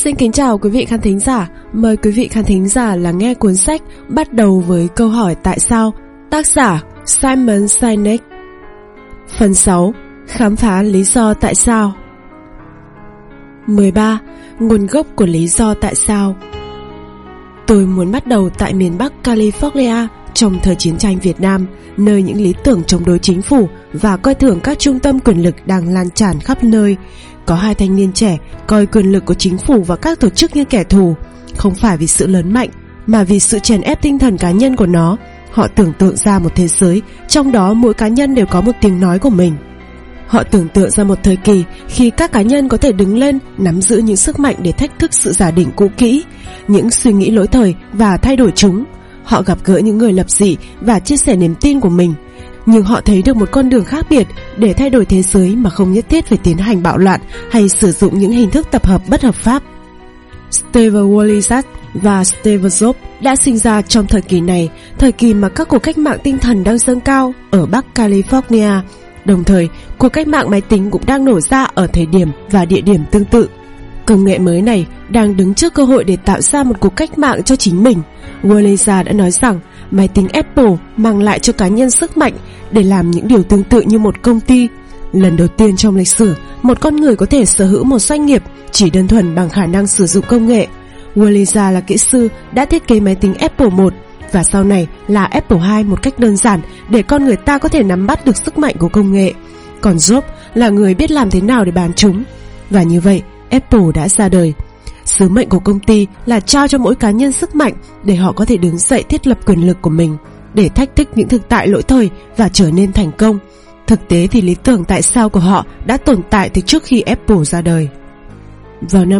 Xin kính chào quý vị khán thính giả. Mời quý vị khán thính giả lắng nghe cuốn sách bắt đầu với câu hỏi tại sao, tác giả Simon Sinek. Phần 6. Khám phá lý do tại sao. 13. Nguồn gốc của lý do tại sao. Tôi muốn bắt đầu tại miền Bắc California trong thời chiến tranh Việt Nam, nơi những lý tưởng chống đối chính phủ và coi thường các trung tâm quyền lực đang lan tràn khắp nơi. Có hai thanh niên trẻ coi quyền lực của chính phủ và các tổ chức như kẻ thù, không phải vì sự lớn mạnh, mà vì sự chèn ép tinh thần cá nhân của nó. Họ tưởng tượng ra một thế giới, trong đó mỗi cá nhân đều có một tiếng nói của mình. Họ tưởng tượng ra một thời kỳ khi các cá nhân có thể đứng lên, nắm giữ những sức mạnh để thách thức sự giả định cũ kỹ, những suy nghĩ lỗi thời và thay đổi chúng. Họ gặp gỡ những người lập dị và chia sẻ niềm tin của mình. Nhưng họ thấy được một con đường khác biệt để thay đổi thế giới mà không nhất thiết phải tiến hành bạo loạn hay sử dụng những hình thức tập hợp bất hợp pháp. Steve Woolizat và Steve Jobs đã sinh ra trong thời kỳ này, thời kỳ mà các cuộc cách mạng tinh thần đang dâng cao ở Bắc California. Đồng thời, cuộc cách mạng máy tính cũng đang nổ ra ở thời điểm và địa điểm tương tự. Công nghệ mới này đang đứng trước cơ hội để tạo ra một cuộc cách mạng cho chính mình. Woolizat đã nói rằng máy tính Apple mang lại cho cá nhân sức mạnh để làm những điều tương tự như một công ty. Lần đầu tiên trong lịch sử, một con người có thể sở hữu một doanh nghiệp chỉ đơn thuần bằng khả năng sử dụng công nghệ. Woolizat là kỹ sư đã thiết kế máy tính Apple 1 và sau này là Apple 2 một cách đơn giản để con người ta có thể nắm bắt được sức mạnh của công nghệ. Còn Jobs là người biết làm thế nào để bán chúng. Và như vậy, Apple đã ra đời. Sứ mệnh của công ty là trao cho mỗi cá nhân sức mạnh để họ có thể đứng dậy thiết lập quyền lực của mình, để thách thức những thực tại lỗi thời và trở nên thành công. Thực tế thì lý tưởng tại sao của họ đã tồn tại từ trước khi Apple ra đời. Vào năm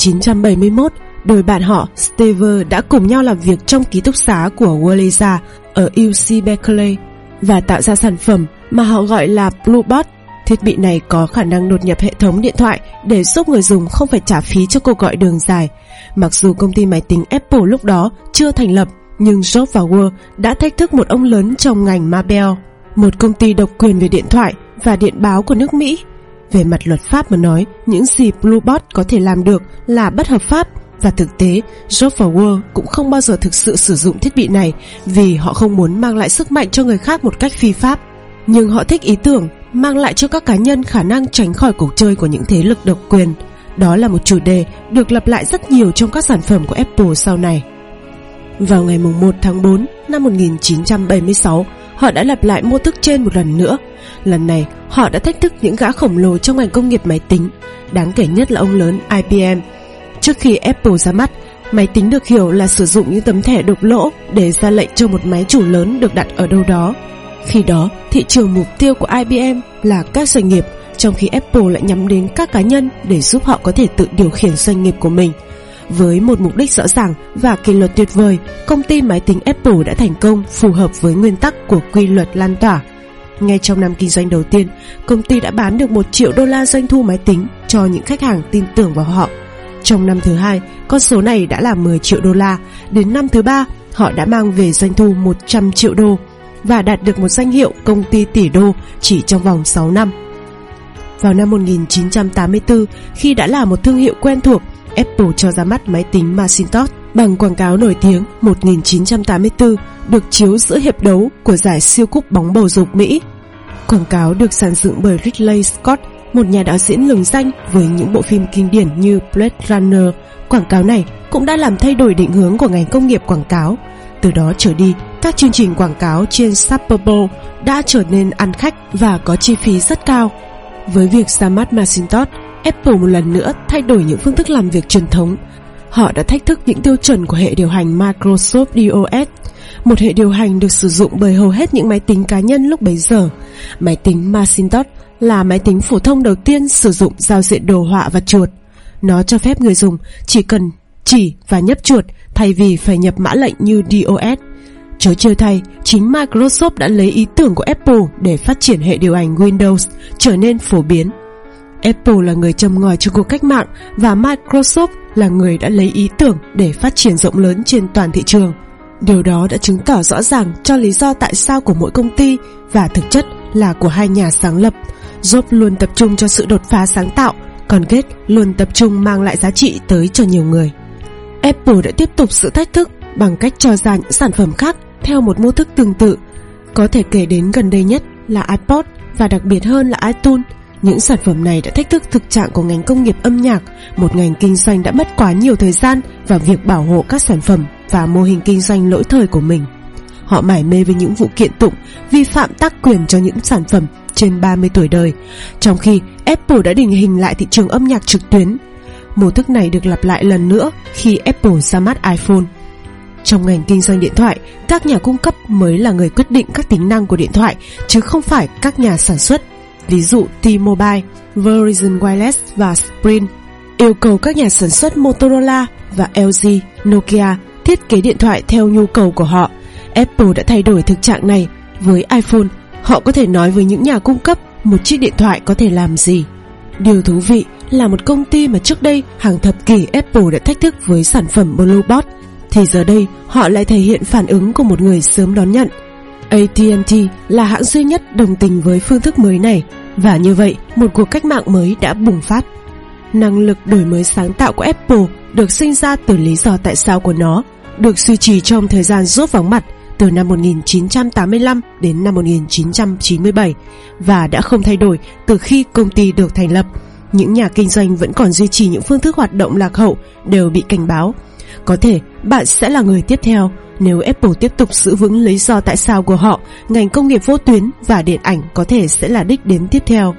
1971, đôi bạn họ Steve đã cùng nhau làm việc trong ký túc xá của Woolizat ở UC Berkeley và tạo ra sản phẩm mà họ gọi là Bluebot. Thiết bị này có khả năng đột nhập hệ thống điện thoại để giúp người dùng không phải trả phí cho cuộc gọi đường dài. Mặc dù công ty máy tính Apple lúc đó chưa thành lập, nhưng Jobs và Wool đã thách thức một ông lớn trong ngành Marvell, một công ty độc quyền về điện thoại và điện báo của nước Mỹ. Về mặt luật pháp mà nói, những gì Bluebot có thể làm được là bất hợp pháp, và thực tế, Jobs và Wool cũng không bao giờ thực sự sử dụng thiết bị này vì họ không muốn mang lại sức mạnh cho người khác một cách phi pháp. Nhưng họ thích ý tưởng mang lại cho các cá nhân khả năng tránh khỏi cuộc chơi của những thế lực độc quyền. Đó là một chủ đề được lặp lại rất nhiều trong các sản phẩm của Apple sau này. Vào ngày 1 tháng 4 năm 1976, họ đã lặp lại mô thức trên một lần nữa. Lần này, họ đã thách thức những gã khổng lồ trong ngành công nghiệp máy tính, đáng kể nhất là ông lớn IBM. Trước khi Apple ra mắt, máy tính được hiểu là sử dụng những tấm thẻ đục lỗ để ra lệnh cho một máy chủ lớn được đặt ở đâu đó. Khi đó, thị trường mục tiêu của IBM là các doanh nghiệp, trong khi Apple lại nhắm đến các cá nhân để giúp họ có thể tự điều khiển doanh nghiệp của mình. Với một mục đích rõ ràng và kỷ luật tuyệt vời, công ty máy tính Apple đã thành công phù hợp với nguyên tắc của quy luật lan tỏa. Ngay trong năm kinh doanh đầu tiên, công ty đã bán được $1 triệu doanh thu máy tính cho những khách hàng tin tưởng vào họ. Trong năm thứ hai, con số này đã là $10 triệu. Đến năm thứ ba, họ đã mang về doanh thu $100 triệu và đạt được một danh hiệu công ty tỷ đô chỉ trong vòng 6 năm. Vào năm 1984, khi đã là một thương hiệu quen thuộc, Apple cho ra mắt máy tính Macintosh bằng quảng cáo nổi tiếng 1984 được chiếu giữa hiệp đấu của giải siêu cúp bóng bầu dục Mỹ. Quảng cáo được dàn dựng bởi Ridley Scott, một nhà đạo diễn lừng danh với những bộ phim kinh điển như Blade Runner. Quảng cáo này cũng đã làm thay đổi định hướng của ngành công nghiệp quảng cáo. Từ đó trở đi, các chương trình quảng cáo trên Super Bowl đã trở nên ăn khách và có chi phí rất cao. Với việc ra mắt Macintosh, Apple một lần nữa thay đổi những phương thức làm việc truyền thống. Họ đã thách thức những tiêu chuẩn của hệ điều hành Microsoft DOS, một hệ điều hành được sử dụng bởi hầu hết những máy tính cá nhân lúc bấy giờ. Máy tính Macintosh là máy tính phổ thông đầu tiên sử dụng giao diện đồ họa và chuột. Nó cho phép người dùng chỉ cần chỉ và nhấp chuột thay vì phải nhập mã lệnh như DOS. Chớ trêu thay, chính Microsoft đã lấy ý tưởng của Apple để phát triển hệ điều hành Windows trở nên phổ biến. Apple là người châm ngòi cho cuộc cách mạng và Microsoft là người đã lấy ý tưởng để phát triển rộng lớn trên toàn thị trường. Điều đó đã chứng tỏ rõ ràng cho lý do tại sao của mỗi công ty và thực chất là của hai nhà sáng lập. Jobs luôn tập trung cho sự đột phá sáng tạo, Còn Gates luôn tập trung mang lại giá trị tới cho nhiều người. Apple đã tiếp tục sự thách thức bằng cách cho ra những sản phẩm khác theo một mô thức tương tự. Có thể kể đến gần đây nhất là iPod và đặc biệt hơn là iTunes. Những sản phẩm này đã thách thức thực trạng của ngành công nghiệp âm nhạc, một ngành kinh doanh đã mất quá nhiều thời gian vào việc bảo hộ các sản phẩm và mô hình kinh doanh lỗi thời của mình. Họ mải mê với những vụ kiện tụng, vi phạm tác quyền cho những sản phẩm trên 30 tuổi đời, trong khi Apple đã định hình lại thị trường âm nhạc trực tuyến. Mô thức này được lặp lại lần nữa khi Apple ra mắt iPhone. Trong ngành kinh doanh điện thoại, các nhà cung cấp mới là người quyết định các tính năng của điện thoại, chứ không phải các nhà sản xuất. Ví dụ T-Mobile, Verizon Wireless và Sprint yêu cầu các nhà sản xuất Motorola và LG, Nokia thiết kế điện thoại theo nhu cầu của họ. Apple đã thay đổi thực trạng này. Với iPhone, họ có thể nói với những nhà cung cấp một chiếc điện thoại có thể làm gì. Điều thú vị là một công ty mà trước đây hàng thập kỷ Apple đã thách thức với sản phẩm Bluebot, thì giờ đây họ lại thể hiện phản ứng của một người sớm đón nhận. AT&T là hãng duy nhất đồng tình với phương thức mới này, và như vậy một cuộc cách mạng mới đã bùng phát. Năng lực đổi mới sáng tạo của Apple được sinh ra từ lý do tại sao của nó, được duy trì trong thời gian Jobs vắng mặt từ năm 1985 đến năm 1997 và đã không thay đổi từ khi công ty được thành lập. Những nhà kinh doanh vẫn còn duy trì những phương thức hoạt động lạc hậu đều bị cảnh báo. Có thể bạn sẽ là người tiếp theo. Nếu Apple tiếp tục giữ vững lý do tại sao của họ, ngành công nghiệp vô tuyến và điện ảnh có thể sẽ là đích đến tiếp theo.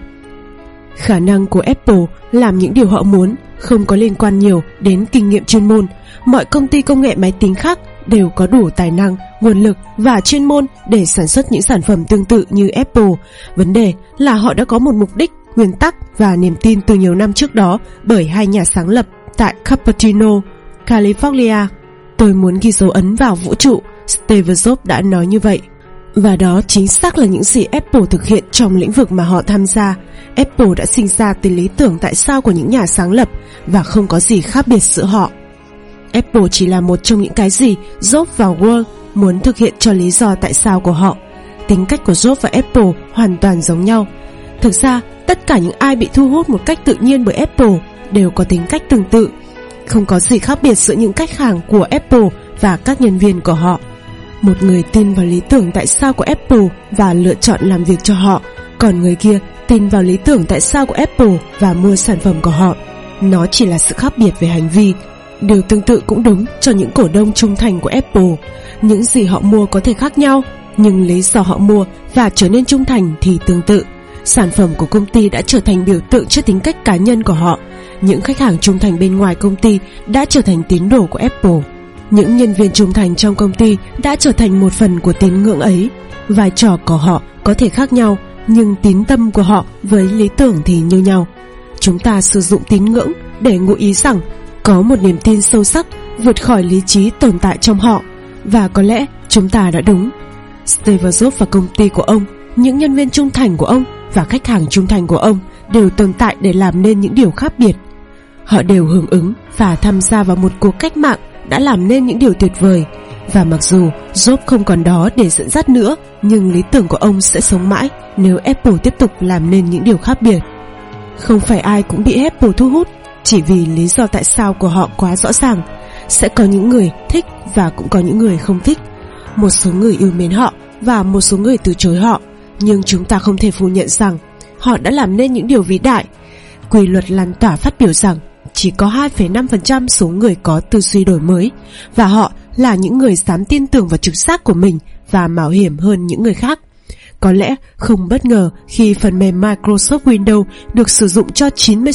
Khả năng của Apple làm những điều họ muốn không có liên quan nhiều đến kinh nghiệm chuyên môn. Mọi công ty công nghệ máy tính khác đều có đủ tài năng, nguồn lực và chuyên môn để sản xuất những sản phẩm tương tự như Apple. Vấn đề là họ đã có một mục đích, nguyên tắc và niềm tin từ nhiều năm trước đó bởi hai nhà sáng lập tại Cupertino, California. Tôi muốn ghi dấu ấn vào vũ trụ, Steve Jobs đã nói như vậy. Và đó chính xác là những gì Apple thực hiện trong lĩnh vực mà họ tham gia. Apple đã sinh ra từ lý tưởng tại sao của những nhà sáng lập và không có gì khác biệt giữa họ. Apple chỉ là một trong những cái gì Jobs và Wall muốn thực hiện cho lý do tại sao của họ. Tính cách của Jobs và Apple hoàn toàn giống nhau. Thực ra, tất cả những ai bị thu hút một cách tự nhiên bởi Apple đều có tính cách tương tự. Không có gì khác biệt giữa những khách hàng của Apple và các nhân viên của họ. Một người tin vào lý tưởng tại sao của Apple và lựa chọn làm việc cho họ, còn người kia tin vào lý tưởng tại sao của Apple và mua sản phẩm của họ. Nó chỉ là sự khác biệt về hành vi. Điều tương tự cũng đúng cho những cổ đông trung thành của Apple. Những gì họ mua có thể khác nhau, nhưng lý do họ mua và trở nên trung thành thì tương tự. Sản phẩm của công ty đã trở thành biểu tượng cho tính cách cá nhân của họ. Những khách hàng trung thành bên ngoài công ty đã trở thành tín đồ của Apple. Những nhân viên trung thành trong công ty đã trở thành một phần của tín ngưỡng ấy. Vai trò của họ có thể khác nhau, nhưng tín tâm của họ với lý tưởng thì như nhau. Chúng ta sử dụng tín ngưỡng để ngụ ý rằng có một niềm tin sâu sắc vượt khỏi lý trí tồn tại trong họ. Và có lẽ chúng ta đã đúng. Steve Jobs và công ty của ông, những nhân viên trung thành của ông và khách hàng trung thành của ông đều tồn tại để làm nên những điều khác biệt. Họ đều hưởng ứng và tham gia vào một cuộc cách mạng đã làm nên những điều tuyệt vời. Và mặc dù Jobs không còn đó để dẫn dắt nữa, nhưng lý tưởng của ông sẽ sống mãi nếu Apple tiếp tục làm nên những điều khác biệt. Không phải ai cũng bị Apple thu hút chỉ vì lý do tại sao của họ quá rõ ràng. Sẽ có những người thích và cũng có những người không thích. Một số người yêu mến họ và một số người từ chối họ. Nhưng chúng ta không thể phủ nhận rằng họ đã làm nên những điều vĩ đại. Quy luật lan tỏa phát biểu rằng chỉ có 2,5% số người có tư duy đổi mới, và họ là những người dám tin tưởng vào trực giác của mình và mạo hiểm hơn những người khác. Có lẽ không bất ngờ khi phần mềm Microsoft Windows được sử dụng cho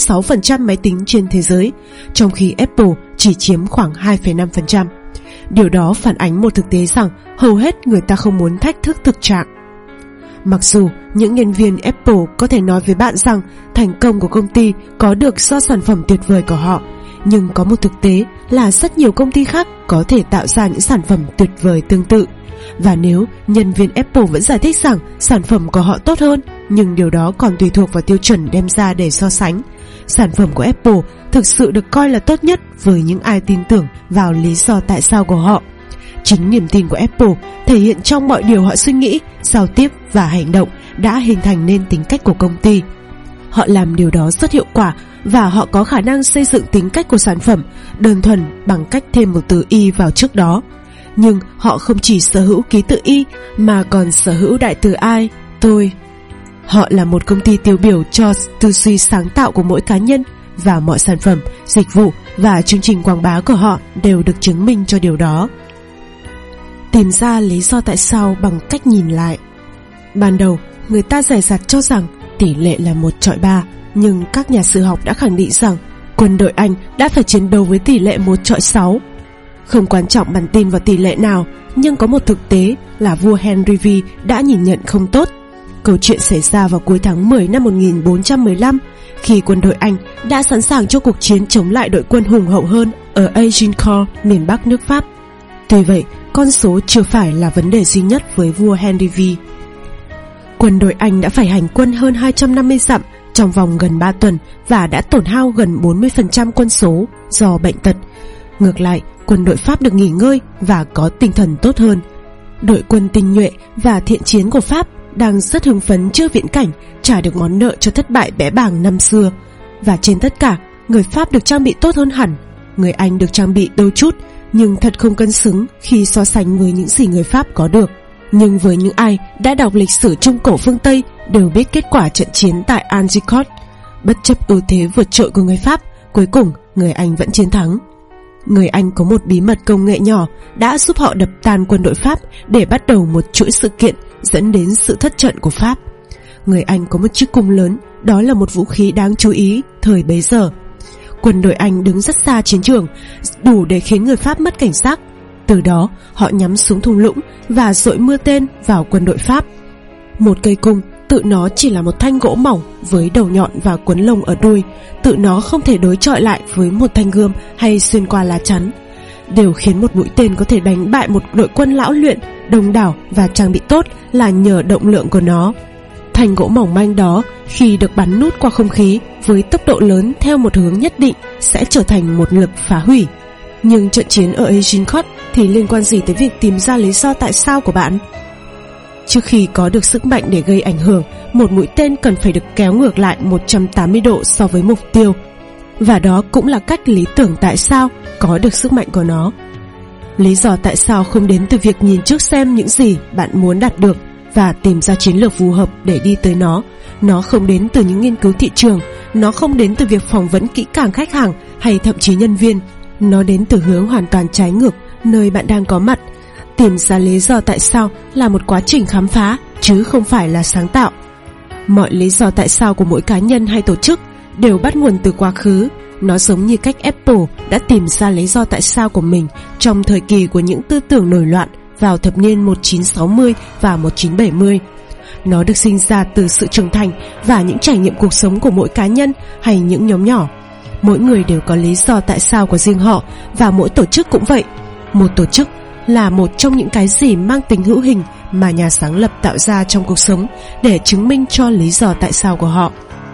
96% máy tính trên thế giới, trong khi Apple chỉ chiếm khoảng 2,5%. Điều đó phản ánh một thực tế rằng hầu hết người ta không muốn thách thức thực trạng. Mặc dù những nhân viên Apple có thể nói với bạn rằng thành công của công ty có được do sản phẩm tuyệt vời của họ, nhưng có một thực tế là rất nhiều công ty khác có thể tạo ra những sản phẩm tuyệt vời tương tự. Và nếu nhân viên Apple vẫn giải thích rằng sản phẩm của họ tốt hơn, nhưng điều đó còn tùy thuộc vào tiêu chuẩn đem ra để so sánh, sản phẩm của Apple thực sự được coi là tốt nhất với những ai tin tưởng vào lý do tại sao của họ. Chính niềm tin của Apple thể hiện trong mọi điều họ suy nghĩ, giao tiếp và hành động đã hình thành nên tính cách của công ty. Họ làm điều đó rất hiệu quả và họ có khả năng xây dựng tính cách của sản phẩm đơn thuần bằng cách thêm một từ Y vào trước đó. Nhưng họ không chỉ sở hữu ký tự Y mà còn sở hữu đại từ I, tôi. Họ là một công ty tiêu biểu cho tư duy sáng tạo của mỗi cá nhân, và mọi sản phẩm, dịch vụ và chương trình quảng bá của họ đều được chứng minh cho điều đó. Tìm ra lý do tại sao bằng cách nhìn lại. Ban đầu, người ta dè dặt cho rằng tỷ lệ là 1:3, nhưng các nhà sử học đã khẳng định rằng quân đội Anh đã phải chiến đấu với tỷ lệ 1:6. Không quan trọng bạn tin vào tỷ lệ nào, nhưng có một thực tế là vua Henry V đã nhìn nhận không tốt. Câu chuyện xảy ra vào cuối tháng 10 năm 1415, khi quân đội Anh đã sẵn sàng cho cuộc chiến chống lại đội quân hùng hậu hơn ở Agincourt, miền Bắc nước Pháp. Tuy vậy, con số chưa phải là vấn đề duy nhất với vua Henry V. Quân đội Anh đã phải hành quân hơn 250 dặm trong vòng gần 3 tuần và đã tổn hao gần 40% quân số do bệnh tật. Ngược lại, quân đội Pháp được nghỉ ngơi và có tinh thần tốt hơn. Đội quân tinh nhuệ và thiện chiến của Pháp đang rất hưng phấn trước viễn cảnh trả được món nợ cho thất bại bẽ bàng năm xưa. Và trên tất cả, người Pháp được trang bị tốt hơn hẳn. Người Anh được trang bị đôi chút, nhưng thật không cân xứng khi so sánh với những gì người Pháp có được. Nhưng với những ai đã đọc lịch sử Trung Cổ phương Tây đều biết kết quả trận chiến tại Agincourt. Bất chấp ưu thế vượt trội của người Pháp, cuối cùng người Anh vẫn chiến thắng. Người Anh có một bí mật công nghệ nhỏ đã giúp họ đập tan quân đội Pháp để bắt đầu một chuỗi sự kiện dẫn đến sự thất trận của Pháp. Người Anh có một chiếc cung lớn, đó là một vũ khí đáng chú ý thời bấy giờ. Quân đội Anh đứng rất xa chiến trường, đủ để khiến người Pháp mất cảnh giác. Từ đó, họ nhắm xuống thung lũng và dội mưa tên vào quân đội Pháp. Một cây cung, tự nó chỉ là một thanh gỗ mỏng với đầu nhọn và quấn lông ở đuôi, tự nó không thể đối chọi lại với một thanh gươm hay xuyên qua lá chắn. Điều khiến một mũi tên có thể đánh bại một đội quân lão luyện, đông đảo và trang bị tốt là nhờ động lượng của nó. Thanh gỗ mỏng manh đó, khi được bắn nút qua không khí với tốc độ lớn theo một hướng nhất định, sẽ trở thành một lực phá hủy. Nhưng trận chiến ở Agincourt thì liên quan gì tới việc tìm ra lý do tại sao của bạn? Trước khi có được sức mạnh để gây ảnh hưởng, một mũi tên cần phải được kéo ngược lại 180 độ so với mục tiêu. Và đó cũng là cách lý tưởng tại sao có được sức mạnh của nó. Lý do tại sao không đến từ việc nhìn trước xem những gì bạn muốn đạt được và tìm ra chiến lược phù hợp để đi tới nó. Nó không đến từ những nghiên cứu thị trường, nó không đến từ việc phỏng vấn kỹ càng khách hàng hay thậm chí nhân viên. Nó đến từ hướng hoàn toàn trái ngược, nơi bạn đang có mặt. Tìm ra lý do tại sao là một quá trình khám phá, chứ không phải là sáng tạo. Mọi lý do tại sao của mỗi cá nhân hay tổ chức đều bắt nguồn từ quá khứ. Nó giống như cách Apple đã tìm ra lý do tại sao của mình trong thời kỳ của những tư tưởng nổi loạn vào thập niên 1960 và 1970. Nó được sinh ra từ sự trưởng thành và những trải nghiệm cuộc sống của mỗi cá nhân hay những nhóm nhỏ. Mỗi người đều có lý do tại sao của riêng họ, và mỗi tổ chức cũng vậy. Một tổ chức là một trong những cái gì mang tính hữu hình mà nhà sáng lập tạo ra trong cuộc sống để chứng minh cho lý do tại sao của họ.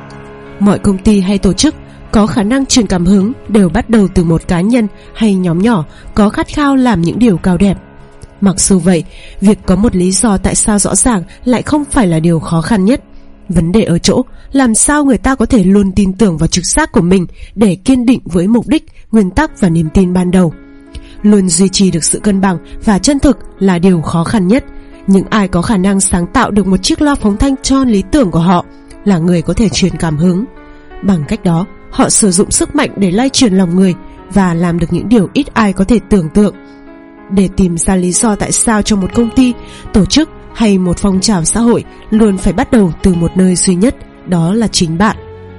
Mọi công ty hay tổ chức có khả năng truyền cảm hứng đều bắt đầu từ một cá nhân hay nhóm nhỏ có khát khao làm những điều cao đẹp. Mặc dù vậy, việc có một lý do tại sao rõ ràng lại không phải là điều khó khăn nhất. Vấn đề ở chỗ làm sao người ta có thể luôn tin tưởng vào trực giác của mình để kiên định với mục đích, nguyên tắc và niềm tin ban đầu. Luôn duy trì được sự cân bằng và chân thực là điều khó khăn nhất. Những ai có khả năng sáng tạo được một chiếc loa phóng thanh cho lý tưởng của họ là người có thể truyền cảm hứng. Bằng cách đó, họ sử dụng sức mạnh để lay truyền lòng người và làm được những điều ít ai có thể tưởng tượng. Để tìm ra lý do tại sao cho một công ty, tổ chức hay một phong trào xã hội luôn phải bắt đầu từ một nơi duy nhất, đó là chính bạn.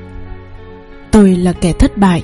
Tôi là kẻ thất bại.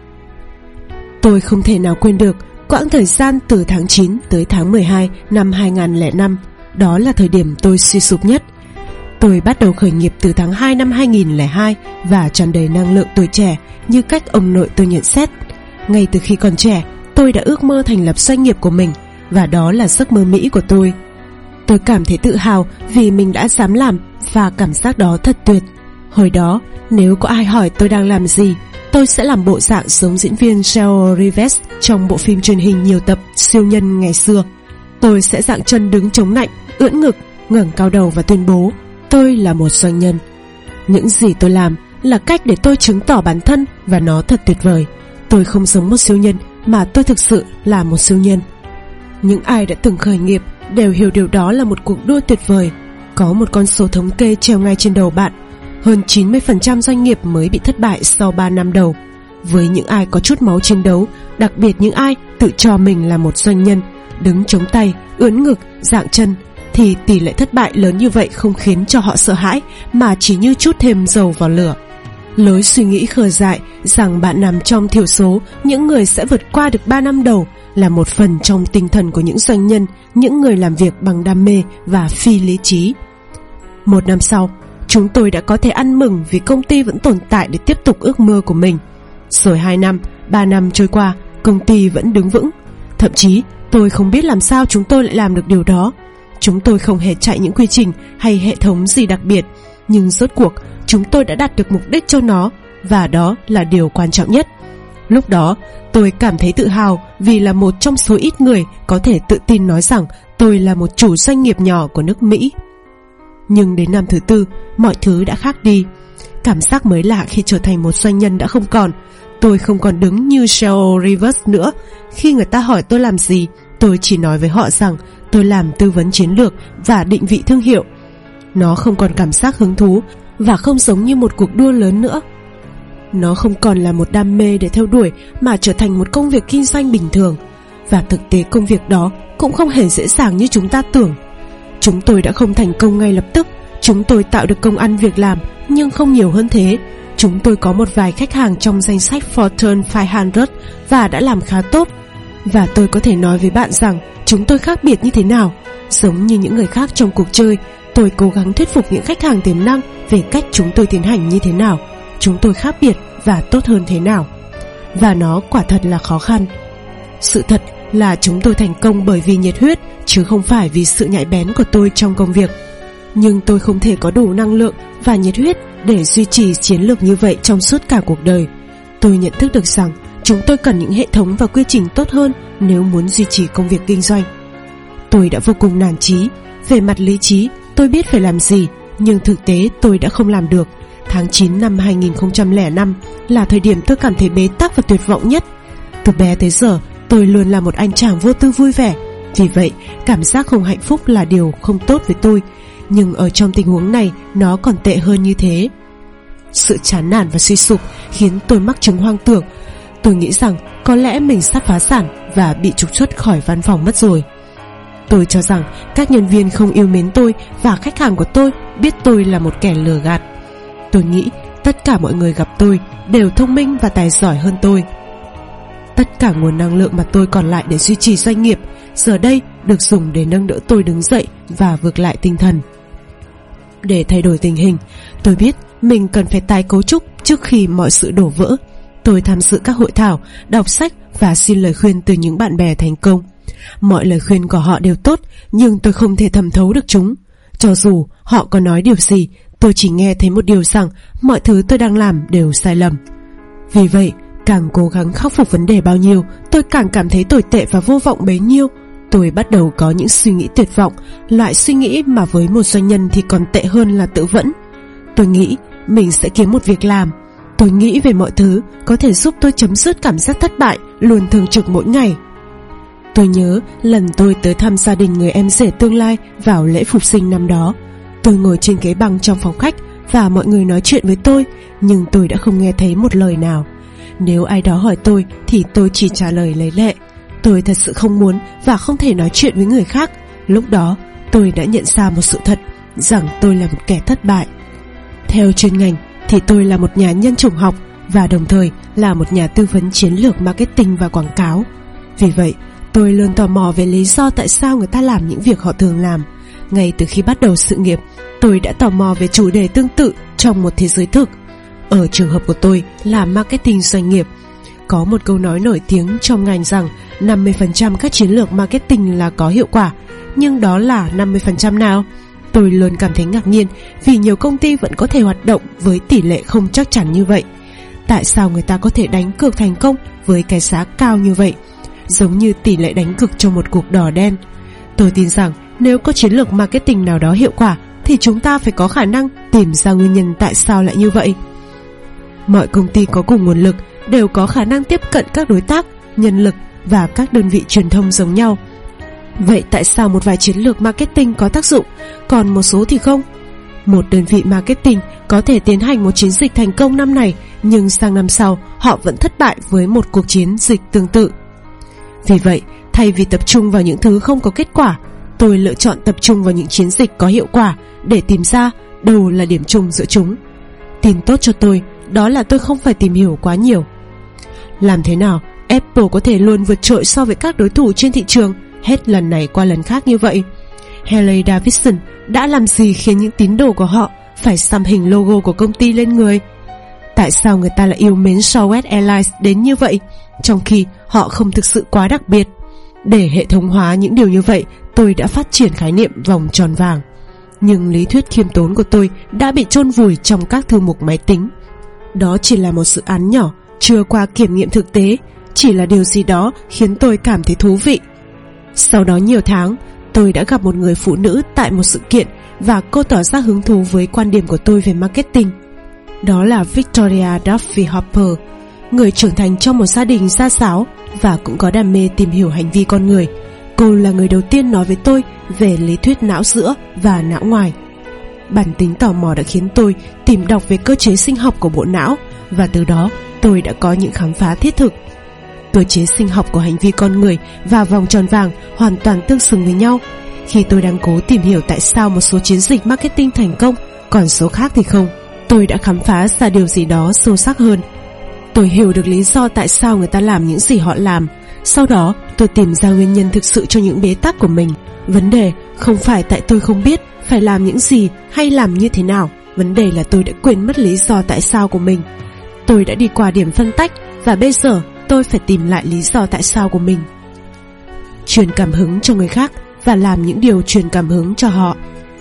Tôi không thể nào quên được quãng thời gian từ tháng 9 tới tháng 12 năm 2005. Đó là thời điểm tôi suy sụp nhất. Tôi bắt đầu khởi nghiệp từ tháng 2 năm 2002 và tràn đầy năng lượng tuổi trẻ như cách ông nội tôi nhận xét. Ngay từ khi còn trẻ, tôi đã ước mơ thành lập doanh nghiệp của mình, và đó là giấc mơ Mỹ của tôi. Tôi cảm thấy tự hào vì mình đã dám làm, và cảm giác đó thật tuyệt. Hồi đó, nếu có ai hỏi tôi đang làm gì, tôi sẽ làm bộ dạng giống diễn viên George Reeves trong bộ phim truyền hình nhiều tập Siêu nhân ngày xưa. Tôi sẽ dạng chân đứng chống nạnh, ưỡn ngực, ngẩng cao đầu và tuyên bố tôi là một doanh nhân. Những gì tôi làm là cách để tôi chứng tỏ bản thân, và nó thật tuyệt vời. Tôi không giống một siêu nhân, mà tôi thực sự là một siêu nhân. Những ai đã từng khởi nghiệp đều hiểu điều đó là một cuộc đua tuyệt vời. Có một con số thống kê treo ngay trên đầu bạn: hơn 90% doanh nghiệp mới bị thất bại sau 3 năm đầu. Với những ai có chút máu chiến đấu, đặc biệt những ai tự cho mình là một doanh nhân, đứng chống tay, ưỡn ngực, dạng chân, thì tỷ lệ thất bại lớn như vậy không khiến cho họ sợ hãi, mà chỉ như chút thêm dầu vào lửa. Lối suy nghĩ khờ dại rằng bạn nằm trong thiểu số những người sẽ vượt qua được 3 năm đầu là một phần trong tinh thần của những doanh nhân, những người làm việc bằng đam mê và phi lý trí. 1 năm sau, chúng tôi đã có thể ăn mừng vì công ty vẫn tồn tại để tiếp tục ước mơ của mình. Rồi 2 năm, 3 năm trôi qua, công ty vẫn đứng vững. Thậm chí, tôi không biết làm sao chúng tôi lại làm được điều đó. Chúng tôi không hề chạy những quy trình hay hệ thống gì đặc biệt, nhưng rốt cuộc chúng tôi đã đạt được mục đích cho nó, và đó là điều quan trọng nhất. Lúc đó, tôi cảm thấy tự hào vì là một trong số ít người có thể tự tin nói rằng tôi là một chủ doanh nghiệp nhỏ của nước Mỹ. Nhưng đến năm thứ 4, mọi thứ đã khác đi. Cảm giác mới lạ khi trở thành một doanh nhân đã không còn. Tôi không còn đứng như Sheryl Rivers nữa. Khi người ta hỏi tôi làm gì, tôi chỉ nói với họ rằng tôi làm tư vấn chiến lược và định vị thương hiệu. Nó không còn cảm giác hứng thú và không giống như một cuộc đua lớn nữa. Nó không còn là một đam mê để theo đuổi, mà trở thành một công việc kinh doanh bình thường. Và thực tế công việc đó cũng không hề dễ dàng như chúng ta tưởng. Chúng tôi đã không thành công ngay lập tức. Chúng tôi tạo được công ăn việc làm, nhưng không nhiều hơn thế. Chúng tôi có một vài khách hàng trong danh sách Fortune 500 và đã làm khá tốt. Và tôi có thể nói với bạn rằng chúng tôi khác biệt như thế nào. Giống như những người khác trong cuộc chơi, tôi cố gắng thuyết phục những khách hàng tiềm năng về cách chúng tôi tiến hành như thế nào, chúng tôi khác biệt và tốt hơn thế nào. Và nó quả thật là khó khăn. Sự thật là chúng tôi thành công bởi vì nhiệt huyết, chứ không phải vì sự nhạy bén của tôi trong công việc. Nhưng tôi không thể có đủ năng lượng và nhiệt huyết để duy trì chiến lược như vậy trong suốt cả cuộc đời. Tôi nhận thức được rằng chúng tôi cần những hệ thống và quy trình tốt hơn nếu muốn duy trì công việc kinh doanh. Tôi đã vô cùng nản chí. Về mặt lý trí, tôi biết phải làm gì, nhưng thực tế tôi đã không làm được. Tháng 9 năm 2005 là thời điểm tôi cảm thấy bế tắc và tuyệt vọng nhất. Từ bé tới giờ, tôi luôn là một anh chàng vô tư vui vẻ. Vì vậy, cảm giác không hạnh phúc là điều không tốt với tôi. Nhưng ở trong tình huống này, nó còn tệ hơn như thế. Sự chán nản và suy sụp khiến tôi mắc chứng hoang tưởng. Tôi nghĩ rằng có lẽ mình sắp phá sản và bị trục xuất khỏi văn phòng mất rồi. Tôi cho rằng các nhân viên không yêu mến tôi và khách hàng của tôi biết tôi là một kẻ lừa gạt. Tôi nghĩ tất cả mọi người gặp tôi đều thông minh và tài giỏi hơn tôi. Tất cả nguồn năng lượng mà tôi còn lại để duy trì doanh nghiệp giờ đây được dùng để nâng đỡ tôi đứng dậy và vực lại tinh thần. Để thay đổi tình hình, tôi biết mình cần phải tái cấu trúc trước khi mọi sự đổ vỡ. Tôi tham dự các hội thảo, đọc sách và xin lời khuyên từ những bạn bè thành công. Mọi lời khuyên của họ đều tốt, nhưng tôi không thể thẩm thấu được chúng. Cho dù họ có nói điều gì, tôi chỉ nghe thấy một điều rằng mọi thứ tôi đang làm đều sai lầm. Vì vậy, càng cố gắng khắc phục vấn đề bao nhiêu, tôi càng cảm thấy tồi tệ và vô vọng bấy nhiêu. Tôi bắt đầu có những suy nghĩ tuyệt vọng, loại suy nghĩ mà với một doanh nhân thì còn tệ hơn là tự vẫn. Tôi nghĩ mình sẽ kiếm một việc làm. Tôi nghĩ về mọi thứ có thể giúp tôi chấm dứt cảm giác thất bại luôn thường trực mỗi ngày. Tôi nhớ lần tôi tới thăm gia đình người em rể tương lai vào lễ phục sinh năm đó. Tôi ngồi trên ghế băng trong phòng khách và mọi người nói chuyện với tôi, nhưng tôi đã không nghe thấy một lời nào. Nếu ai đó hỏi tôi thì tôi chỉ trả lời lấy lệ. Tôi thật sự không muốn và không thể nói chuyện với người khác. Lúc đó tôi đã nhận ra một sự thật, rằng tôi là một kẻ thất bại. Theo chuyên ngành thì tôi là một nhà nhân chủng học và đồng thời là một nhà tư vấn chiến lược marketing và quảng cáo. Vì vậy, tôi luôn tò mò về lý do tại sao người ta làm những việc họ thường làm. Ngay từ khi bắt đầu sự nghiệp, tôi đã tò mò về chủ đề tương tự trong một thế giới thực. Ở trường hợp của tôi là marketing doanh nghiệp. Có một câu nói nổi tiếng trong ngành rằng 50% các chiến lược marketing là có hiệu quả. Nhưng đó là 50% nào? Tôi luôn cảm thấy ngạc nhiên vì nhiều công ty vẫn có thể hoạt động với tỷ lệ không chắc chắn như vậy. Tại sao người ta có thể đánh cược thành công với cái giá cao như vậy, giống như tỷ lệ đánh cược trong một cuộc đỏ đen? Tôi tin rằng nếu có chiến lược marketing nào đó hiệu quả thì chúng ta phải có khả năng tìm ra nguyên nhân tại sao lại như vậy. Mọi công ty có cùng nguồn lực đều có khả năng tiếp cận các đối tác, nhân lực và các đơn vị truyền thông giống nhau. Vậy tại sao một vài chiến lược marketing có tác dụng, còn một số thì không? Một đơn vị marketing có thể tiến hành một chiến dịch thành công năm này, nhưng sang năm sau họ vẫn thất bại với một cuộc chiến dịch tương tự. Vì vậy, thay vì tập trung vào những thứ không có kết quả, tôi lựa chọn tập trung vào những chiến dịch có hiệu quả để tìm ra đâu là điểm chung giữa chúng. Tin tốt cho tôi đó là tôi không phải tìm hiểu quá nhiều. Làm thế nào Apple có thể luôn vượt trội so với các đối thủ trên thị trường, hết lần này qua lần khác như vậy? Harley Davidson đã làm gì khiến những tín đồ của họ phải xăm hình logo của công ty lên người? Tại sao người ta lại yêu mến Southwest Airlines đến như vậy, trong khi họ không thực sự quá đặc biệt? Để hệ thống hóa những điều như vậy, tôi đã phát triển khái niệm vòng tròn vàng. Nhưng lý thuyết khiêm tốn của tôi đã bị chôn vùi trong các thư mục máy tính. Đó chỉ là một dự án nhỏ, chưa qua kiểm nghiệm thực tế, chỉ là điều gì đó khiến tôi cảm thấy thú vị. Sau đó nhiều tháng, tôi đã gặp một người phụ nữ tại một sự kiện và cô tỏ ra hứng thú với quan điểm của tôi về marketing. Đó là Victoria Duffy Harper, người trưởng thành trong một gia đình gia giáo và cũng có đam mê tìm hiểu hành vi con người. Cô là người đầu tiên nói với tôi về lý thuyết não giữa và não ngoài. Bản tính tò mò đã khiến tôi tìm đọc về cơ chế sinh học của bộ não, và từ đó tôi đã có những khám phá thiết thực. Cơ chế sinh học của hành vi con người và vòng tròn vàng hoàn toàn tương xứng với nhau. Khi tôi đang cố tìm hiểu tại sao một số chiến dịch marketing thành công, còn số khác thì không, tôi đã khám phá ra điều gì đó sâu sắc hơn. Tôi hiểu được lý do tại sao người ta làm những gì họ làm. Sau đó tôi tìm ra nguyên nhân thực sự cho những bế tắc của mình. Vấn đề không phải tại tôi không biết phải làm những gì hay làm như thế nào. Vấn đề là tôi đã quên mất lý do tại sao của mình. Tôi đã đi qua điểm phân tách, và bây giờ tôi phải tìm lại lý do tại sao của mình. Truyền cảm hứng cho người khác và làm những điều truyền cảm hứng cho họ.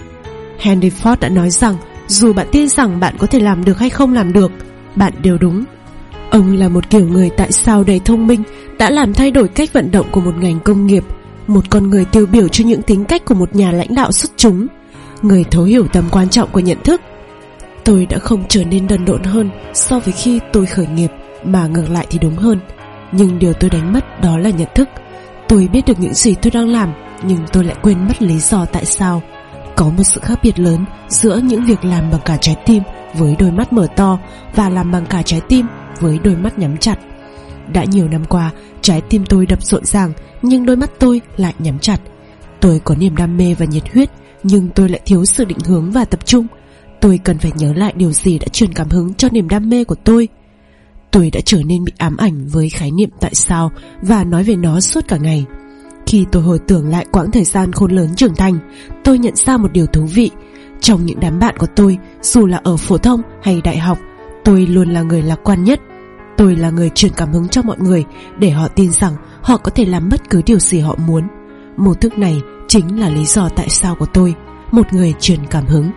Henry Ford đã nói rằng dù bạn tin rằng bạn có thể làm được hay không làm được, bạn đều đúng. Ông là một kiểu người tại sao đầy thông minh, đã làm thay đổi cách vận động của một ngành công nghiệp, một con người tiêu biểu cho những tính cách của một nhà lãnh đạo xuất chúng, người thấu hiểu tầm quan trọng của nhận thức. Tôi đã không trở nên đần độn hơn so với khi tôi khởi nghiệp, mà ngược lại thì đúng hơn. Nhưng điều tôi đánh mất đó là nhận thức. Tôi biết được những gì tôi đang làm, nhưng tôi lại quên mất lý do tại sao. Có một sự khác biệt lớn giữa những việc làm bằng cả trái tim với đôi mắt mở to và làm bằng cả trái tim với đôi mắt nhắm chặt. Đã nhiều năm qua, trái tim tôi đập rộn ràng, nhưng đôi mắt tôi lại nhắm chặt. Tôi có niềm đam mê và nhiệt huyết, nhưng tôi lại thiếu sự định hướng và tập trung. Tôi cần phải nhớ lại điều gì đã truyền cảm hứng cho niềm đam mê của tôi. Tôi đã trở nên bị ám ảnh với khái niệm tại sao và nói về nó suốt cả ngày. Khi tôi hồi tưởng lại quãng thời gian khôn lớn trưởng thành, tôi nhận ra một điều thú vị. Trong những đám bạn của tôi, dù là ở phổ thông hay đại học, tôi luôn là người lạc quan nhất. Tôi là người truyền cảm hứng cho mọi người để họ tin rằng họ có thể làm bất cứ điều gì họ muốn. Mô thức này chính là lý do tại sao của tôi, một người truyền cảm hứng.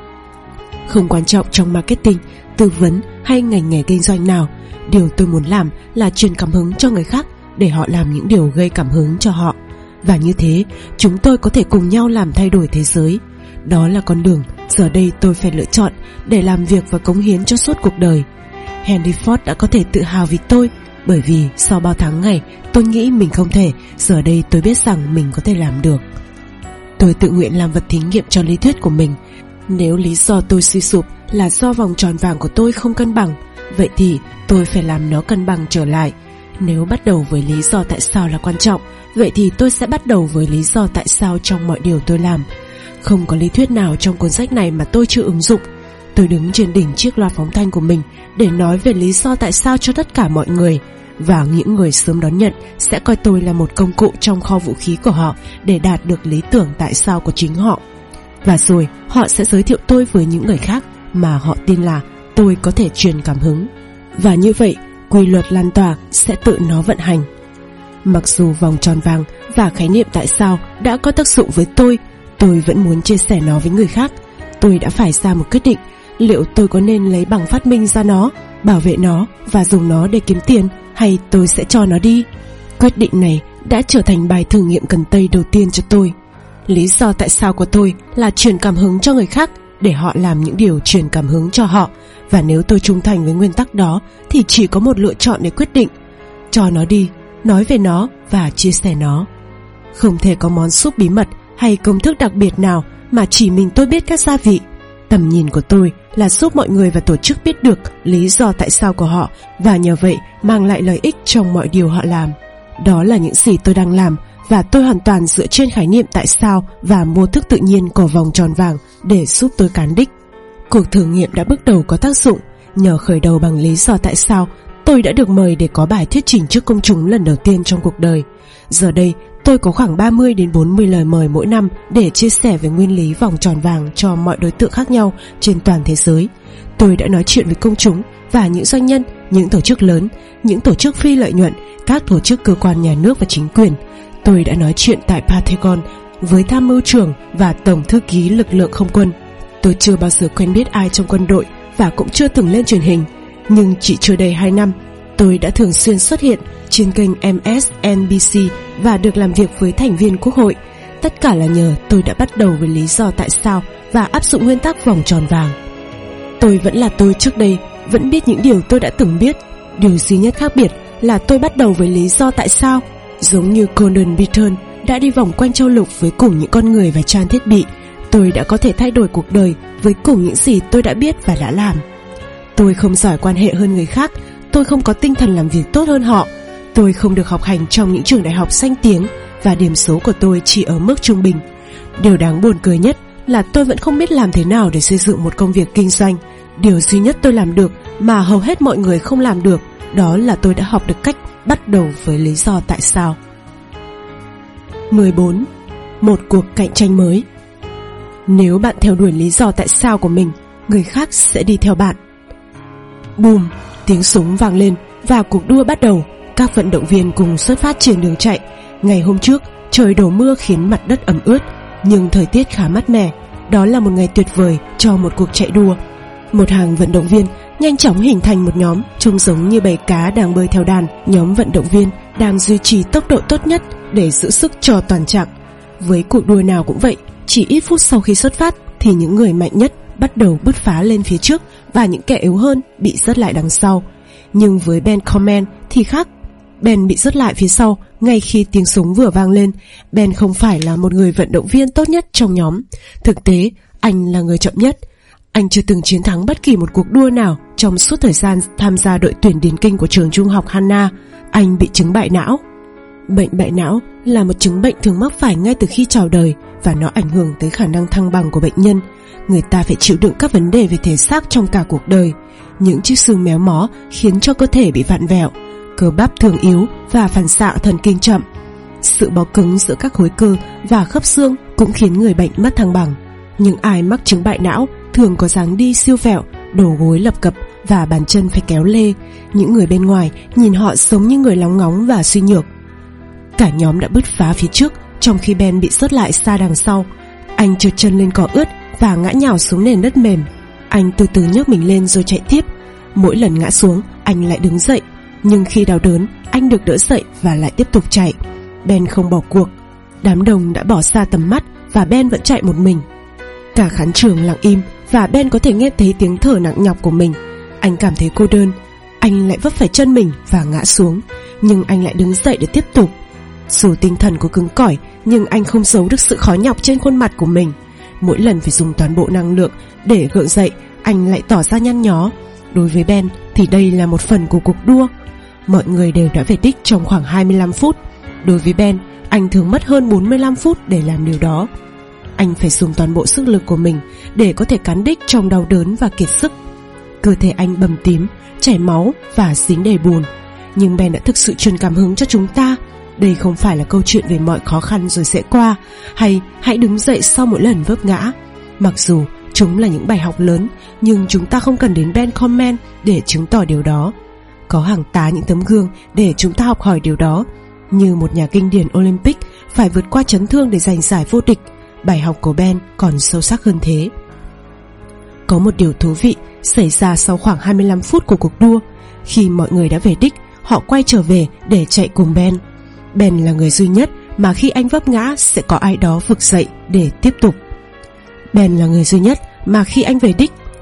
Không quan trọng trong marketing, tư vấn hay ngành nghề kinh doanh nào, điều tôi muốn làm là truyền cảm hứng cho người khác để họ làm những điều gây cảm hứng cho họ. Và như thế, chúng tôi có thể cùng nhau làm thay đổi thế giới. Đó là con đường giờ đây tôi phải lựa chọn để làm việc và cống hiến cho suốt cuộc đời. Henry Ford đã có thể tự hào vì tôi, bởi vì sau bao tháng ngày tôi nghĩ mình không thể, giờ đây tôi biết rằng mình có thể làm được. Tôi tự nguyện làm vật thí nghiệm cho lý thuyết của mình. Nếu lý do tôi suy sụp là do vòng tròn vàng của tôi không cân bằng, vậy thì tôi phải làm nó cân bằng trở lại. Nếu bắt đầu với lý do tại sao là quan trọng, vậy thì tôi sẽ bắt đầu với lý do tại sao trong mọi điều tôi làm. Không có lý thuyết nào trong cuốn sách này mà tôi chưa ứng dụng. Tôi đứng trên đỉnh chiếc loa phóng thanh của mình để nói về lý do tại sao cho tất cả mọi người, và những người sớm đón nhận sẽ coi tôi là một công cụ trong kho vũ khí của họ để đạt được lý tưởng tại sao của chính họ. Và rồi họ sẽ giới thiệu tôi với những người khác mà họ tin là tôi có thể truyền cảm hứng. Và như vậy, quy luật lan tỏa sẽ tự nó vận hành. Mặc dù vòng tròn vàng và khái niệm tại sao đã có tác dụng với tôi vẫn muốn chia sẻ nó với người khác. Tôi đã phải ra một quyết định, liệu tôi có nên lấy bằng phát minh ra nó, bảo vệ nó và dùng nó để kiếm tiền, hay tôi sẽ cho nó đi. Quyết định này đã trở thành bài thử nghiệm cần tây đầu tiên cho tôi. Lý do tại sao của tôi là truyền cảm hứng cho người khác để họ làm những điều truyền cảm hứng cho họ, và nếu tôi trung thành với nguyên tắc đó thì chỉ có một lựa chọn để quyết định: cho nó đi, nói về nó và chia sẻ nó. Không thể có món súp bí mật hay công thức đặc biệt nào mà chỉ mình tôi biết các gia vị. Tầm nhìn của tôi là giúp mọi người và tổ chức biết được lý do tại sao của họ, và nhờ vậy mang lại lợi ích trong mọi điều họ làm. Đó là những gì tôi đang làm, và tôi hoàn toàn dựa trên khái niệm tại sao và mô thức tự nhiên của vòng tròn vàng để giúp tôi cán đích. Cuộc thử nghiệm đã bước đầu có tác dụng. Nhờ khởi đầu bằng lý do tại sao, tôi đã được mời để có bài thuyết trình trước công chúng lần đầu tiên trong cuộc đời. Giờ đây, tôi có khoảng 30 đến 40 lời mời mỗi năm để chia sẻ về nguyên lý vòng tròn vàng cho mọi đối tượng khác nhau trên toàn thế giới. Tôi đã nói chuyện với công chúng và những doanh nhân, những tổ chức lớn, những tổ chức phi lợi nhuận, các tổ chức cơ quan nhà nước và chính quyền. Tôi đã nói chuyện tại Pentagon với tham mưu trưởng và tổng thư ký lực lượng không quân. Tôi chưa bao giờ quen biết ai trong quân đội và cũng chưa từng lên truyền hình. Nhưng chỉ chưa đầy 2 năm, tôi đã thường xuyên xuất hiện trên kênh MSNBC và được làm việc với thành viên quốc hội. Tất cả là nhờ tôi đã bắt đầu với lý do tại sao và áp dụng nguyên tắc vòng tròn vàng. Tôi vẫn là tôi trước đây, vẫn biết những điều tôi đã từng biết. Điều duy nhất khác biệt là tôi bắt đầu với lý do tại sao. Giống như Gordon Beaton đã đi vòng quanh châu lục với cùng những con người và trang thiết bị, tôi đã có thể thay đổi cuộc đời với cùng những gì tôi đã biết và đã làm. Tôi không giỏi quan hệ hơn người khác, tôi không có tinh thần làm việc tốt hơn họ, tôi không được học hành trong những trường đại học danh tiếng, và điểm số của tôi chỉ ở mức trung bình. Điều đáng buồn cười nhất là tôi vẫn không biết làm thế nào để xây dựng một công việc kinh doanh. Điều duy nhất tôi làm được mà hầu hết mọi người không làm được, đó là tôi đã học được cách bắt đầu với lý do tại sao. 14. Một cuộc cạnh tranh mới. Nếu bạn theo đuổi lý do tại sao của mình, người khác sẽ đi theo bạn. Bùm, tiếng súng vang lên và cuộc đua bắt đầu. Các vận động viên cùng xuất phát trên đường chạy. Ngày hôm trước, trời đổ mưa khiến mặt đất ẩm ướt, nhưng thời tiết khá mát mẻ. Đó là một ngày tuyệt vời cho một cuộc chạy đua. Một hàng vận động viên nhanh chóng hình thành một nhóm trông giống như bầy cá đang bơi theo đàn. Nhóm vận động viên đang duy trì tốc độ tốt nhất để giữ sức cho toàn chặng. Với cuộc đua nào cũng vậy, chỉ ít phút sau khi xuất phát thì những người mạnh nhất bắt đầu bứt phá lên phía trước và những kẻ yếu hơn bị dứt lại đằng sau. Nhưng với Ben Coleman thì khác. Ben bị dứt lại phía sau ngay khi tiếng súng vừa vang lên. Ben không phải là một người vận động viên tốt nhất trong nhóm. Thực tế, anh là người chậm nhất. Anh chưa từng chiến thắng bất kỳ một cuộc đua nào trong suốt thời gian tham gia đội tuyển điền kinh của trường trung học Hana. Anh bị chứng bại não. Bệnh bại não là một chứng bệnh thường mắc phải ngay từ khi chào đời, và nó ảnh hưởng tới khả năng thăng bằng của bệnh nhân. Người ta phải chịu đựng các vấn đề về thể xác trong cả cuộc đời. Những chiếc xương méo mó khiến cho cơ thể bị vặn vẹo, cơ bắp thường yếu và phản xạ thần kinh chậm. Sự bó cứng giữa các khối cơ và khớp xương cũng khiến người bệnh mất thăng bằng. Những ai mắc chứng bại não thường có dáng đi siêu vẹo, đầu gối lập cập và bàn chân phải kéo lê. Những người bên ngoài nhìn họ giống như người lóng ngóng và suy nhược. Cả nhóm đã bứt phá phía trước, trong khi Ben bị sót lại xa đằng sau. Anh trượt chân lên cỏ ướt và ngã nhào xuống nền đất mềm. Anh từ từ nhấc mình lên rồi chạy tiếp. Mỗi lần ngã xuống, anh lại đứng dậy, nhưng khi đau đớn, anh được đỡ dậy và lại tiếp tục chạy. Ben không bỏ cuộc. Đám đông đã bỏ xa tầm mắt và Ben vẫn chạy một mình. Cả khán trường lặng im và Ben có thể nghe thấy tiếng thở nặng nhọc của mình. Anh cảm thấy cô đơn. Anh lại vấp phải chân mình và ngã xuống, nhưng anh lại đứng dậy để tiếp tục. Dù tinh thần có cứng cỏi, nhưng anh không giấu được sự khó nhọc trên khuôn mặt của mình. Mỗi lần phải dùng toàn bộ năng lượng để gượng dậy, anh lại tỏ ra nhăn nhó. Đối với Ben thì đây là một phần của cuộc đua. Mọi người đều đã về đích trong khoảng 25 phút. Đối với Ben, anh thường mất hơn 45 phút để làm điều đó. Anh phải dùng toàn bộ sức lực của mình để có thể cán đích trong đau đớn và kiệt sức. Cơ thể anh bầm tím, chảy máu và dính đầy bùn. Nhưng Ben đã thực sự truyền cảm hứng cho chúng ta. Đây không phải là câu chuyện về mọi khó khăn rồi sẽ qua, hay hãy đứng dậy sau mỗi lần vấp ngã. Mặc dù chúng là những bài học lớn, nhưng chúng ta không cần đến Ben Coleman để chứng tỏ điều đó. Có hàng tá những tấm gương để chúng ta học hỏi điều đó. Như một nhà kinh điển Olympic phải vượt qua chấn thương để giành giải vô địch, bài học của Ben còn sâu sắc hơn thế. Có một điều thú vị xảy ra sau khoảng 25 phút của cuộc đua. Khi mọi người đã về đích, họ quay trở về để chạy cùng Ben. Ben là người duy nhất mà khi anh vấp ngã sẽ có ai đó vực dậy để tiếp tục. Ben là người duy nhất mà khi anh về đích,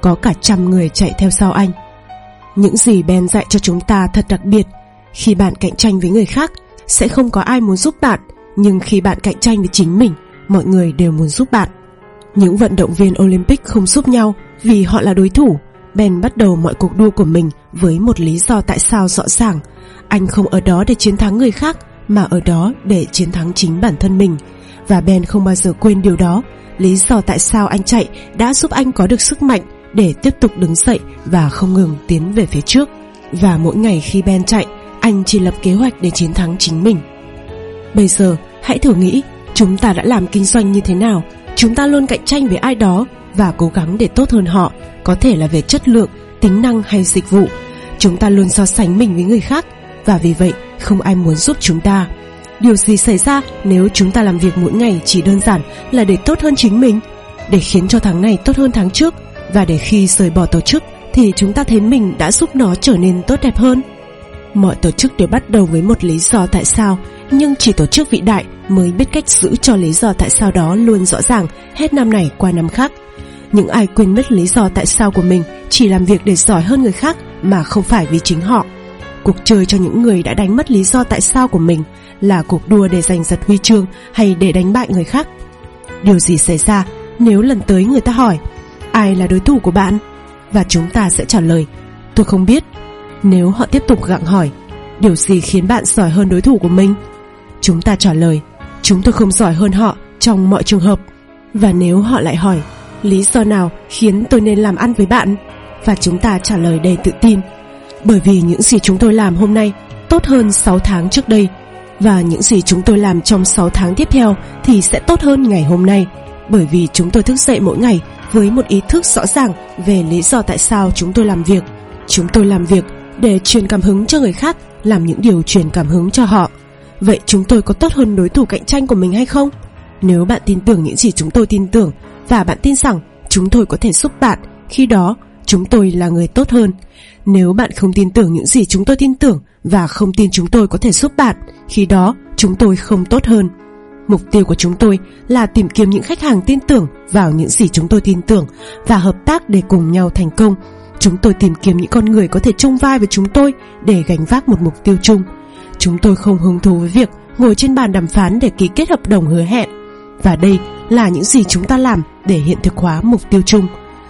có cả 100 người chạy theo sau anh. Những gì Ben dạy cho chúng ta thật đặc biệt. Khi bạn cạnh tranh với người khác, sẽ không có ai muốn giúp bạn, nhưng khi bạn cạnh tranh với chính mình, mọi người đều muốn giúp bạn. Những vận động viên Olympic không giúp nhau vì họ là đối thủ. Ben bắt đầu mọi cuộc đua của mình với một lý do tại sao rõ ràng. Anh không ở đó để chiến thắng người khác, mà ở đó để chiến thắng chính bản thân mình. Và Ben không bao giờ quên điều đó. Lý do tại sao anh chạy đã giúp anh có được sức mạnh để tiếp tục đứng dậy và không ngừng tiến về phía trước. Và mỗi ngày khi Ben chạy, anh chỉ lập kế hoạch để chiến thắng chính mình. Bây giờ hãy thử nghĩ, chúng ta đã làm kinh doanh như thế nào. Chúng ta luôn cạnh tranh với ai đó và cố gắng để tốt hơn họ, có thể là về chất lượng, tính năng hay dịch vụ. Chúng ta luôn so sánh mình với người khác, và vì vậy không ai muốn giúp chúng ta. Điều gì xảy ra nếu chúng ta làm việc mỗi ngày chỉ đơn giản là để tốt hơn chính mình, để khiến cho tháng này tốt hơn tháng trước, và để khi rời bỏ tổ chức thì chúng ta thấy mình đã giúp nó trở nên tốt đẹp hơn? Mọi tổ chức đều bắt đầu với một lý do tại sao, nhưng chỉ tổ chức vĩ đại mới biết cách giữ cho lý do tại sao đó luôn rõ ràng hết năm này qua năm khác. Những ai quên mất lý do tại sao của mình chỉ làm việc để giỏi hơn người khác mà không phải vì chính họ. Cuộc chơi cho những người đã đánh mất lý do tại sao của mình là cuộc đua để giành giật huy chương hay để đánh bại người khác. Điều gì xảy ra nếu lần tới người ta hỏi ai là đối thủ của bạn? Và chúng ta sẽ trả lời tôi không biết. Nếu họ tiếp tục gặng hỏi điều gì khiến bạn giỏi hơn đối thủ của mình? Chúng ta trả lời chúng tôi không giỏi hơn họ trong mọi trường hợp. Và nếu họ lại hỏi lý do nào khiến tôi nên làm ăn với bạn? Và chúng ta trả lời đầy tự tin bởi vì những gì chúng tôi làm hôm nay tốt hơn 6 tháng trước đây, và những gì chúng tôi làm trong 6 tháng tiếp theo thì sẽ tốt hơn ngày hôm nay, bởi vì chúng tôi thức dậy mỗi ngày với một ý thức rõ ràng về lý do tại sao chúng tôi làm việc. Chúng tôi làm việc để truyền cảm hứng cho người khác, làm những điều truyền cảm hứng cho họ. Vậy chúng tôi có tốt hơn đối thủ cạnh tranh của mình hay không? Nếu bạn tin tưởng những gì chúng tôi tin tưởng, và bạn tin rằng chúng tôi có thể giúp bạn, khi đó chúng tôi là người tốt hơn. Nếu bạn không tin tưởng những gì chúng tôi tin tưởng và không tin chúng tôi có thể giúp bạn, khi đó chúng tôi không tốt hơn. Mục tiêu của chúng tôi là tìm kiếm những khách hàng tin tưởng vào những gì chúng tôi tin tưởng và hợp tác để cùng nhau thành công. Chúng tôi tìm kiếm những con người có thể chung vai với chúng tôi để gánh vác một mục tiêu chung. Chúng tôi không hứng thú với việc ngồi trên bàn đàm phán để ký kết hợp đồng hứa hẹn. Và đây là những gì chúng ta làm để hiện thực hóa mục tiêu chung.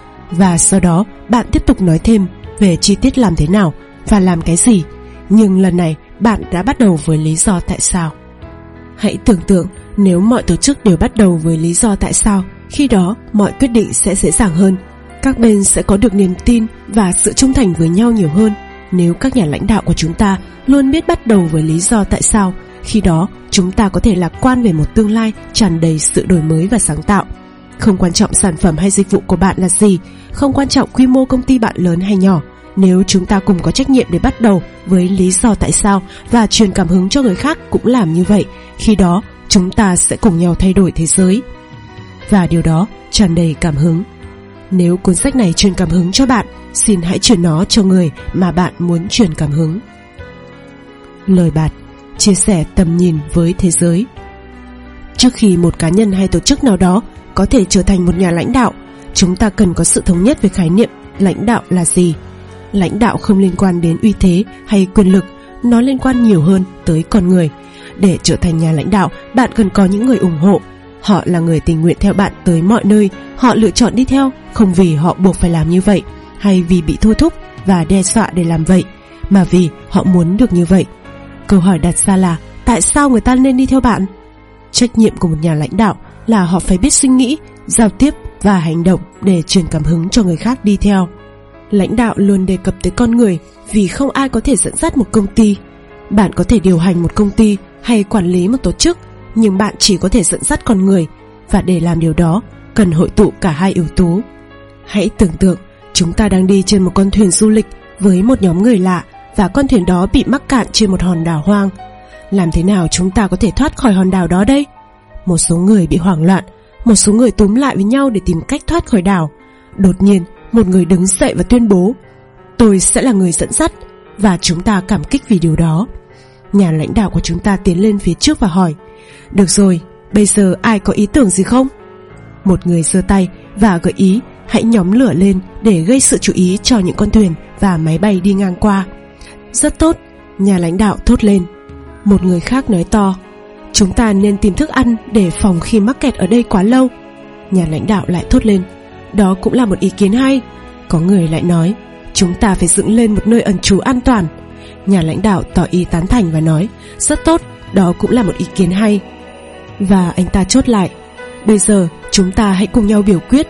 Và sau đó bạn tiếp tục nói thêm về chi tiết làm thế nào và làm cái gì. Nhưng lần này bạn đã bắt đầu với lý do tại sao. Hãy tưởng tượng nếu mọi tổ chức đều bắt đầu với lý do tại sao, khi đó mọi quyết định sẽ dễ dàng hơn. Các bên sẽ có được niềm tin và sự trung thành với nhau nhiều hơn. Nếu các nhà lãnh đạo của chúng ta luôn biết bắt đầu với lý do tại sao, khi đó chúng ta có thể lạc quan về một tương lai tràn đầy sự đổi mới và sáng tạo. Không quan trọng sản phẩm hay dịch vụ của bạn là gì, không quan trọng quy mô công ty bạn lớn hay nhỏ, nếu chúng ta cùng có trách nhiệm để bắt đầu với lý do tại sao và truyền cảm hứng cho người khác cũng làm như vậy, khi đó chúng ta sẽ cùng nhau thay đổi thế giới. Và điều đó tràn đầy cảm hứng. Nếu cuốn sách này truyền cảm hứng cho bạn, xin hãy truyền nó cho người mà bạn muốn truyền cảm hứng. Lời bạt: chia sẻ tầm nhìn với thế giới. Trước khi một cá nhân hay tổ chức nào đó có thể trở thành một nhà lãnh đạo, chúng ta cần có sự thống nhất về khái niệm lãnh đạo là gì. Lãnh đạo không liên quan đến uy thế hay quyền lực, nó liên quan nhiều hơn tới con người. Để trở thành nhà lãnh đạo, bạn cần có những người ủng hộ. Họ là người tình nguyện theo bạn tới mọi nơi. Họ lựa chọn đi theo không vì họ buộc phải làm như vậy, hay vì bị thôi thúc và đe dọa để làm vậy, mà vì họ muốn được như vậy. Câu hỏi đặt ra là tại sao người ta nên đi theo bạn? Trách nhiệm của một nhà lãnh đạo là họ phải biết suy nghĩ, giao tiếp và hành động để truyền cảm hứng cho người khác đi theo. Lãnh đạo luôn đề cập tới con người vì không ai có thể dẫn dắt một công ty. Bạn có thể điều hành một công ty hay quản lý một tổ chức, nhưng bạn chỉ có thể dẫn dắt con người, và để làm điều đó cần hội tụ cả hai yếu tố. Hãy tưởng tượng chúng ta đang đi trên một con thuyền du lịch với một nhóm người lạ, và con thuyền đó bị mắc cạn trên một hòn đảo hoang. Làm thế nào chúng ta có thể thoát khỏi hòn đảo đó đây? Một số người bị hoảng loạn, một số người túm lại với nhau để tìm cách thoát khỏi đảo. Đột nhiên, một người đứng dậy và tuyên bố: tôi sẽ là người dẫn dắt, và chúng ta cảm kích vì điều đó. Nhà lãnh đạo của chúng ta tiến lên phía trước và hỏi: được rồi, bây giờ ai có ý tưởng gì không? Một người giơ tay và gợi ý hãy nhóm lửa lên để gây sự chú ý cho những con thuyền và máy bay đi ngang qua. Rất tốt, nhà lãnh đạo thốt lên. Một người khác nói to, chúng ta nên tìm thức ăn để phòng khi mắc kẹt ở đây quá lâu. Nhà lãnh đạo lại thốt lên, đó cũng là một ý kiến hay. Có người lại nói, chúng ta phải dựng lên một nơi ẩn trú an toàn. Nhà lãnh đạo tỏ ý tán thành và nói, rất tốt, đó cũng là một ý kiến hay. Và anh ta chốt lại, bây giờ chúng ta hãy cùng nhau biểu quyết.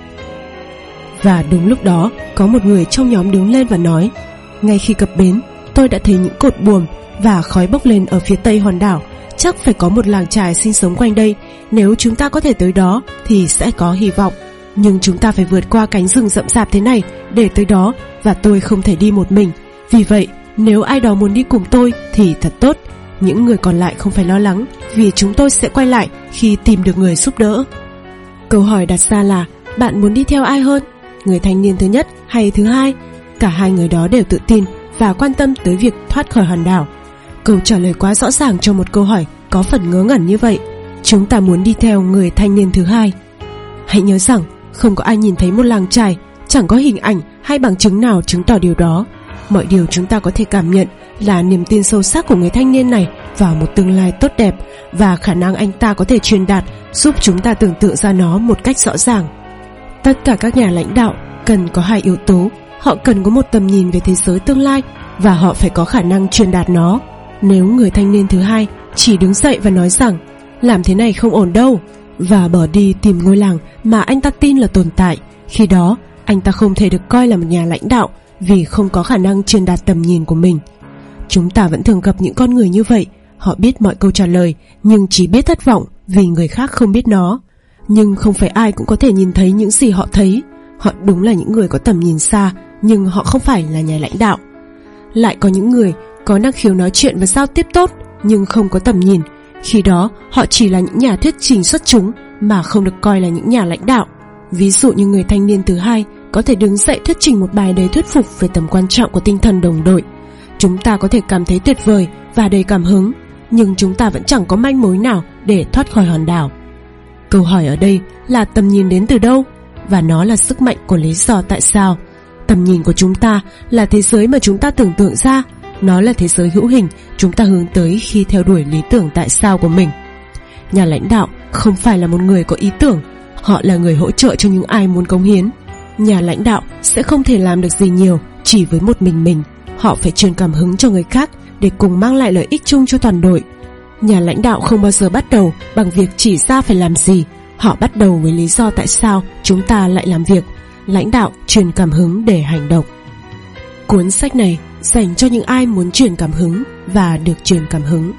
Và đúng lúc đó, có một người trong nhóm đứng lên và nói, ngay khi cập bến, tôi đã thấy những cột buồm và khói bốc lên ở phía tây hòn đảo. Chắc phải có một làng chài sinh sống quanh đây. Nếu chúng ta có thể tới đó thì sẽ có hy vọng. Nhưng chúng ta phải vượt qua cánh rừng rậm rạp thế này để tới đó, và tôi không thể đi một mình. Vì vậy, nếu ai đó muốn đi cùng tôi thì thật tốt. Những người còn lại không phải lo lắng, vì chúng tôi sẽ quay lại khi tìm được người giúp đỡ. Câu hỏi đặt ra là, bạn muốn đi theo ai hơn? Người thanh niên thứ nhất hay thứ hai? Cả hai người đó đều tự tin và quan tâm tới việc thoát khỏi hòn đảo. Câu trả lời quá rõ ràng cho một câu hỏi có phần ngớ ngẩn như vậy. Chúng ta muốn đi theo người thanh niên thứ hai. Hãy nhớ rằng không có ai nhìn thấy một làng chài, chẳng có hình ảnh hay bằng chứng nào chứng tỏ điều đó. Mọi điều chúng ta có thể cảm nhận là niềm tin sâu sắc của người thanh niên này vào một tương lai tốt đẹp, và khả năng anh ta có thể truyền đạt giúp chúng ta tưởng tượng ra nó một cách rõ ràng. Tất cả các nhà lãnh đạo cần có hai yếu tố. Họ cần có một tầm nhìn về thế giới tương lai, và họ phải có khả năng truyền đạt nó. Nếu người thanh niên thứ hai chỉ đứng dậy và nói rằng làm thế này không ổn đâu, và bỏ đi tìm ngôi làng mà anh ta tin là tồn tại, khi đó anh ta không thể được coi là một nhà lãnh đạo, vì không có khả năng truyền đạt tầm nhìn của mình. Chúng ta vẫn thường gặp những con người như vậy. Họ biết mọi câu trả lời, nhưng chỉ biết thất vọng vì người khác không biết nó. Nhưng không phải ai cũng có thể nhìn thấy những gì họ thấy. Họ đúng là những người có tầm nhìn xa, nhưng họ không phải là nhà lãnh đạo. Lại có những người có năng khiếu nói chuyện và giao tiếp tốt, nhưng không có tầm nhìn. Khi đó họ chỉ là những nhà thuyết trình xuất chúng, mà không được coi là những nhà lãnh đạo. Ví dụ như người thanh niên thứ hai có thể đứng dậy thuyết trình một bài đầy thuyết phục về tầm quan trọng của tinh thần đồng đội. Chúng ta có thể cảm thấy tuyệt vời và đầy cảm hứng, nhưng chúng ta vẫn chẳng có manh mối nào để thoát khỏi hòn đảo. Câu hỏi ở đây là tầm nhìn đến từ đâu, và nó là sức mạnh của lý do tại sao. Tầm nhìn của chúng ta là thế giới mà chúng ta tưởng tượng ra. Nó là thế giới hữu hình chúng ta hướng tới khi theo đuổi lý tưởng tại sao của mình. Nhà lãnh đạo không phải là một người có ý tưởng, họ là người hỗ trợ cho những ai muốn cống hiến. Nhà lãnh đạo sẽ không thể làm được gì nhiều chỉ với một mình. Họ phải truyền cảm hứng cho người khác để cùng mang lại lợi ích chung cho toàn đội. Nhà lãnh đạo không bao giờ bắt đầu bằng việc chỉ ra phải làm gì. Họ bắt đầu với lý do tại sao chúng ta lại làm việc. Lãnh đạo truyền cảm hứng để hành động. Cuốn sách này dành cho những ai muốn truyền cảm hứng và được truyền cảm hứng.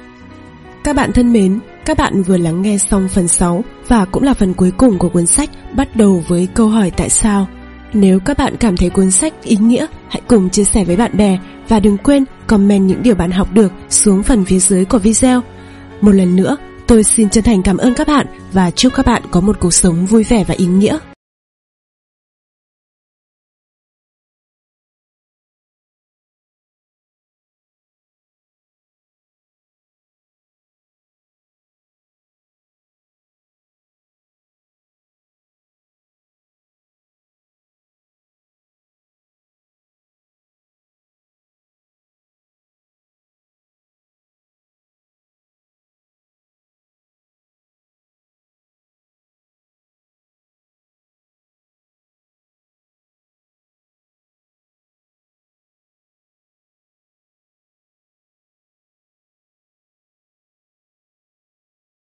Các bạn thân mến, các bạn vừa lắng nghe xong phần 6 và cũng là phần cuối cùng của cuốn sách bắt đầu với câu hỏi tại sao. Nếu các bạn cảm thấy cuốn sách ý nghĩa, hãy cùng chia sẻ với bạn bè và đừng quên comment những điều bạn học được xuống phần phía dưới của video. Một lần nữa, tôi xin chân thành cảm ơn các bạn và chúc các bạn có một cuộc sống vui vẻ và ý nghĩa.